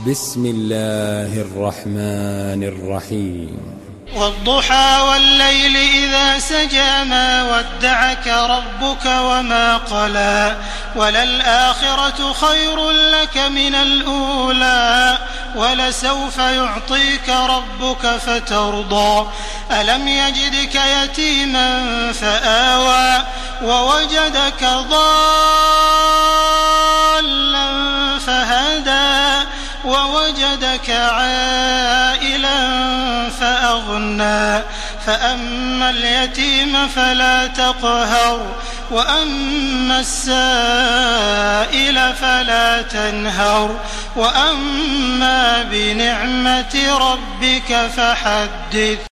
بسم الله الرحمن الرحيم. والضحى والليل إذا سجى ما ودعك ربك وما قلى وللآخرة خير لك من الأولى ولسوف يعطيك ربك فترضى ألم يجدك يتيما فآوى ووجدك ضالا فهدى ووجدك عائلا فأغنى فأما اليتيم فلا تقهر وأما السائل فلا تنهر وأما بنعمة ربك فحدث.